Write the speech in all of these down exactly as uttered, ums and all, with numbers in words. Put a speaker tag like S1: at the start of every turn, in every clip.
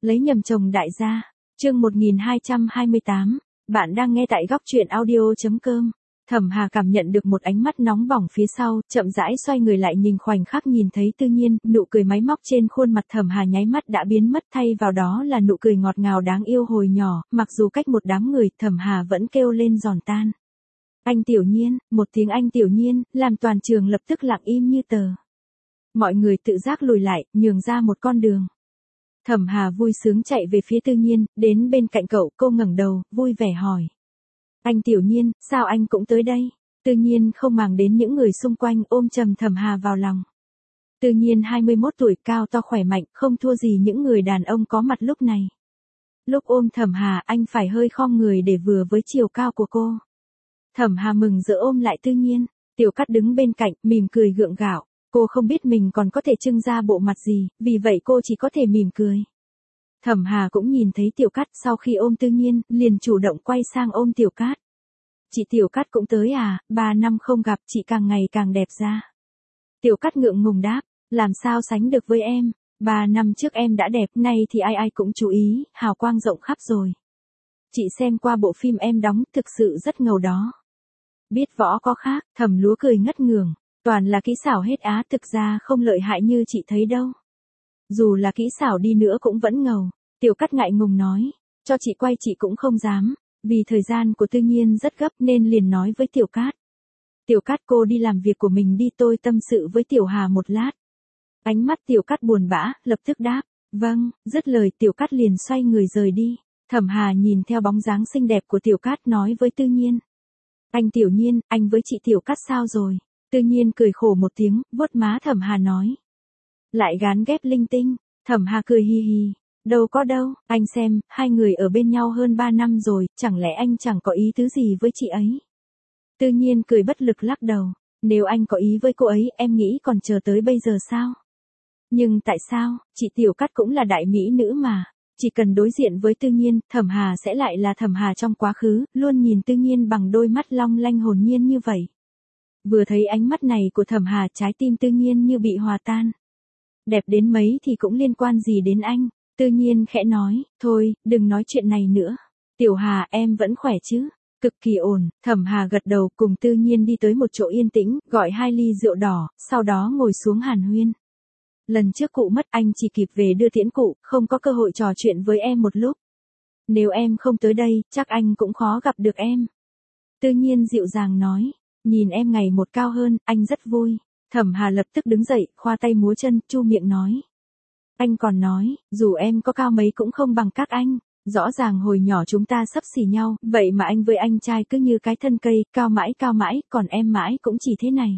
S1: Lấy nhầm chồng đại gia. Chương một nghìn hai trăm hai mươi tám. Bạn đang nghe tại góc truyện audio chấm com. Thẩm Hà cảm nhận được một ánh mắt nóng bỏng phía sau, chậm rãi xoay người lại nhìn, khoảnh khắc nhìn thấy Tư Nhiên, nụ cười máy móc trên khuôn mặt Thẩm Hà nháy mắt đã biến mất, thay vào đó là nụ cười ngọt ngào đáng yêu hồi nhỏ, mặc dù cách một đám người, Thẩm Hà vẫn kêu lên giòn tan. Anh Tiểu Nhiên, một tiếng anh Tiểu Nhiên, làm toàn trường lập tức lặng im như tờ. Mọi người tự giác lùi lại, nhường ra một con đường. Thẩm Hà vui sướng chạy về phía Tư Nhiên, đến bên cạnh cậu, cô ngẩng đầu, vui vẻ hỏi. Anh Tiểu Nhiên, sao anh cũng tới đây? Tư Nhiên không màng đến những người xung quanh, ôm chầm Thẩm Hà vào lòng. Tư Nhiên hai mươi mốt tuổi, cao to khỏe mạnh, không thua gì những người đàn ông có mặt lúc này. Lúc ôm Thẩm Hà, anh phải hơi khom người để vừa với chiều cao của cô. Thẩm Hà mừng rỡ ôm lại Tư Nhiên, Tiểu Cát đứng bên cạnh, mỉm cười gượng gạo. Cô không biết mình còn có thể trưng ra bộ mặt gì, vì vậy cô chỉ có thể mỉm cười. Thẩm Hà cũng nhìn thấy Tiểu Cát, sau khi ôm Tư Nhiên, liền chủ động quay sang ôm Tiểu Cát. Chị Tiểu Cát cũng tới à, ba năm không gặp, chị càng ngày càng đẹp ra. Tiểu Cát ngượng ngùng đáp, làm sao sánh được với em, ba năm trước em đã đẹp, nay thì ai ai cũng chú ý, hào quang rộng khắp rồi. Chị xem qua bộ phim em đóng, thực sự rất ngầu đó. Biết võ có khác, Thẩm Lúa cười ngất ngường. Toàn là kỹ xảo hết á, thực ra không lợi hại như chị thấy đâu. Dù là kỹ xảo đi nữa cũng vẫn ngầu. Tiểu Cát ngại ngùng nói, cho chị quay chị cũng không dám, vì thời gian của Tư Nhiên rất gấp nên liền nói với Tiểu Cát. Tiểu Cát, cô đi làm việc của mình đi, tôi tâm sự với Tiểu Hà một lát. Ánh mắt Tiểu Cát buồn bã, lập tức đáp, vâng, dứt lời Tiểu Cát liền xoay người rời đi. Thẩm Hà nhìn theo bóng dáng xinh đẹp của Tiểu Cát nói với Tư Nhiên. Anh Tiểu Nhiên, anh với chị Tiểu Cát sao rồi? Tư Nhiên cười khổ một tiếng, vuốt má Thẩm Hà nói. Lại gán ghép linh tinh. Thẩm Hà cười hi hi. Đâu có đâu, anh xem, hai người ở bên nhau hơn ba năm rồi, chẳng lẽ anh chẳng có ý tứ gì với chị ấy? Tư Nhiên cười bất lực lắc đầu. Nếu anh có ý với cô ấy, em nghĩ còn chờ tới bây giờ sao? Nhưng tại sao, chị Tiểu Cát cũng là đại mỹ nữ mà. Chỉ cần đối diện với Tư Nhiên, Thẩm Hà sẽ lại là Thẩm Hà trong quá khứ, luôn nhìn Tư Nhiên bằng đôi mắt long lanh hồn nhiên như vậy. Vừa thấy ánh mắt này của Thẩm Hà, trái tim Tư Nhiên như bị hòa tan. Đẹp đến mấy thì cũng liên quan gì đến anh? Tư Nhiên khẽ nói, thôi, đừng nói chuyện này nữa. Tiểu Hà, em vẫn khỏe chứ? Cực kỳ ổn. Thẩm Hà gật đầu, cùng Tư Nhiên đi tới một chỗ yên tĩnh, gọi hai ly rượu đỏ, sau đó ngồi xuống hàn huyên. Lần trước cụ mất, anh chỉ kịp về đưa tiễn cụ, không có cơ hội trò chuyện với em một lúc. Nếu em không tới đây, chắc anh cũng khó gặp được em. Tư Nhiên dịu dàng nói. Nhìn em ngày một cao hơn, anh rất vui. Thẩm Hà lập tức đứng dậy, khoa tay múa chân, chu miệng nói. Anh còn nói, dù em có cao mấy cũng không bằng các anh. Rõ ràng hồi nhỏ chúng ta xấp xỉ nhau, vậy mà anh với anh trai cứ như cái thân cây, cao mãi cao mãi, còn em mãi cũng chỉ thế này.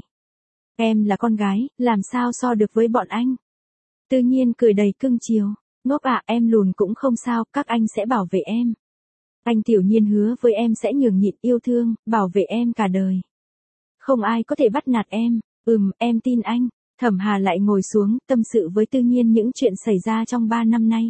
S1: Em là con gái, làm sao so được với bọn anh? Tư Nhiên cười đầy cưng chiều. Ngốc ạ, em lùn cũng không sao, các anh sẽ bảo vệ em. Anh Tiểu Nhiên hứa với em sẽ nhường nhịn, yêu thương, bảo vệ em cả đời. Không ai có thể bắt nạt em. Ừm, em tin anh. Thẩm Hà lại ngồi xuống, tâm sự với Tư Nhiên những chuyện xảy ra trong ba năm nay.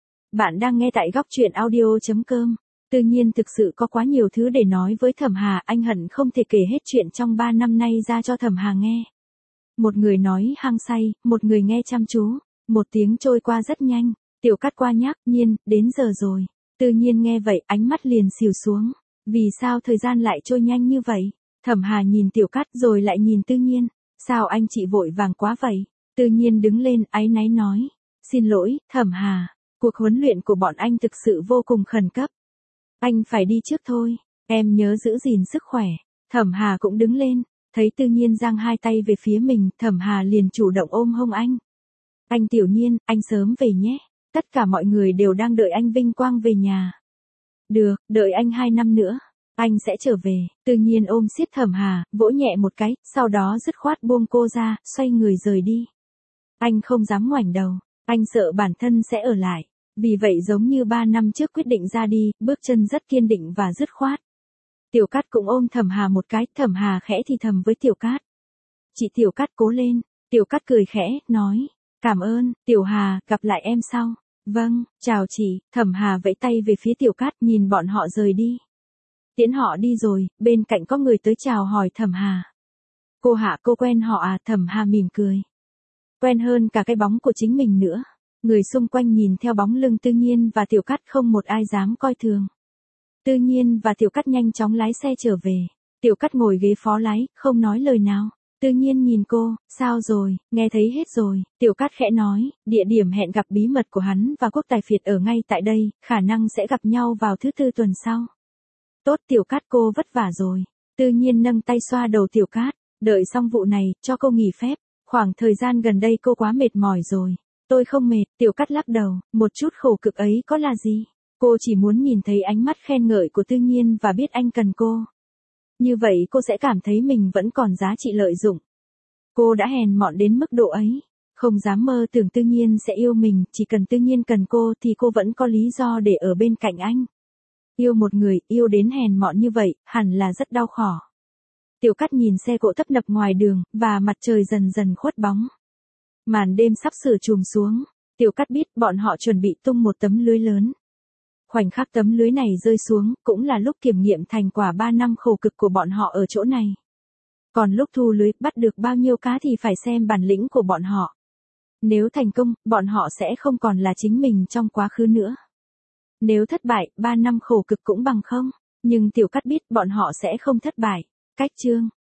S1: Bạn đang nghe tại góc truyện audio chấm com. Tư Nhiên thực sự có quá nhiều thứ để nói với Thẩm Hà, anh hận không thể kể hết chuyện trong ba năm nay ra cho Thẩm Hà nghe. Một người nói hăng say, một người nghe chăm chú. Một tiếng trôi qua rất nhanh. Tiểu Cát qua nhắc, Nhiên, đến giờ rồi. Tư Nhiên nghe vậy, ánh mắt liền xìu xuống. Vì sao thời gian lại trôi nhanh như vậy? Thẩm Hà nhìn Tiểu Cát rồi lại nhìn Tư Nhiên. Sao anh chị vội vàng quá vậy? Tư Nhiên đứng lên, áy náy nói. Xin lỗi, Thẩm Hà. Cuộc huấn luyện của bọn anh thực sự vô cùng khẩn cấp. Anh phải đi trước thôi. Em nhớ giữ gìn sức khỏe. Thẩm Hà cũng đứng lên. Thấy Tư Nhiên giang hai tay về phía mình, Thẩm Hà liền chủ động ôm hông anh. Anh Tiểu Nhiên, anh sớm về nhé. Tất cả mọi người đều đang đợi anh vinh quang về nhà. Được, đợi anh hai năm nữa. Anh sẽ trở về. Tư Nhiên ôm siết Thẩm Hà, vỗ nhẹ một cái, sau đó dứt khoát buông cô ra, xoay người rời đi. Anh không dám ngoảnh đầu, anh sợ bản thân sẽ ở lại. Vì vậy giống như ba năm trước quyết định ra đi, bước chân rất kiên định và dứt khoát. Tiểu Cát cũng ôm Thẩm Hà một cái, Thẩm Hà khẽ thì thầm với Tiểu Cát. Chị Tiểu Cát cố lên. Tiểu Cát cười khẽ, nói. Cảm ơn, Tiểu Hà, gặp lại em sau. Vâng, chào chị. Thẩm Hà vẫy tay về phía Tiểu Cát, nhìn bọn họ rời đi. Tiễn họ đi rồi, bên cạnh có người tới chào hỏi Thẩm Hà. Cô Hạ, cô quen họ à? Thẩm Hà mỉm cười. Quen hơn cả cái bóng của chính mình nữa. Người xung quanh nhìn theo bóng lưng Tư Nhiên và Tiểu Cát không một ai dám coi thường. Tư Nhiên và Tiểu Cát nhanh chóng lái xe trở về. Tiểu Cát ngồi ghế phó lái, không nói lời nào. Tư Nhiên nhìn cô, sao rồi, nghe thấy hết rồi. Tiểu Cát khẽ nói, địa điểm hẹn gặp bí mật của hắn và Quốc Tài Phiệt ở ngay tại đây, khả năng sẽ gặp nhau vào thứ tư tuần sau. Tốt Tiểu Cát, cô vất vả rồi. Tư Nhiên nâng tay xoa đầu Tiểu Cát, đợi xong vụ này, cho cô nghỉ phép. Khoảng thời gian gần đây cô quá mệt mỏi rồi. Tôi không mệt, Tiểu Cát lắc đầu, một chút khổ cực ấy có là gì. Cô chỉ muốn nhìn thấy ánh mắt khen ngợi của Tư Nhiên và biết anh cần cô. Như vậy cô sẽ cảm thấy mình vẫn còn giá trị lợi dụng. Cô đã hèn mọn đến mức độ ấy. Không dám mơ tưởng Tư Nhiên sẽ yêu mình, chỉ cần Tư Nhiên cần cô thì cô vẫn có lý do để ở bên cạnh anh. Yêu một người, yêu đến hèn mọn như vậy, hẳn là rất đau khổ. Tiểu Cát nhìn xe cộ tấp nập ngoài đường, và mặt trời dần dần khuất bóng. Màn đêm sắp sửa trùm xuống. Tiểu Cát biết bọn họ chuẩn bị tung một tấm lưới lớn. Khoảnh khắc tấm lưới này rơi xuống, cũng là lúc kiểm nghiệm thành quả ba năm khổ cực của bọn họ ở chỗ này. Còn lúc thu lưới, bắt được bao nhiêu cá thì phải xem bản lĩnh của bọn họ. Nếu thành công, bọn họ sẽ không còn là chính mình trong quá khứ nữa. Nếu thất bại, ba năm khổ cực cũng bằng không. Nhưng Tiểu Cát biết bọn họ sẽ không thất bại. Cách chương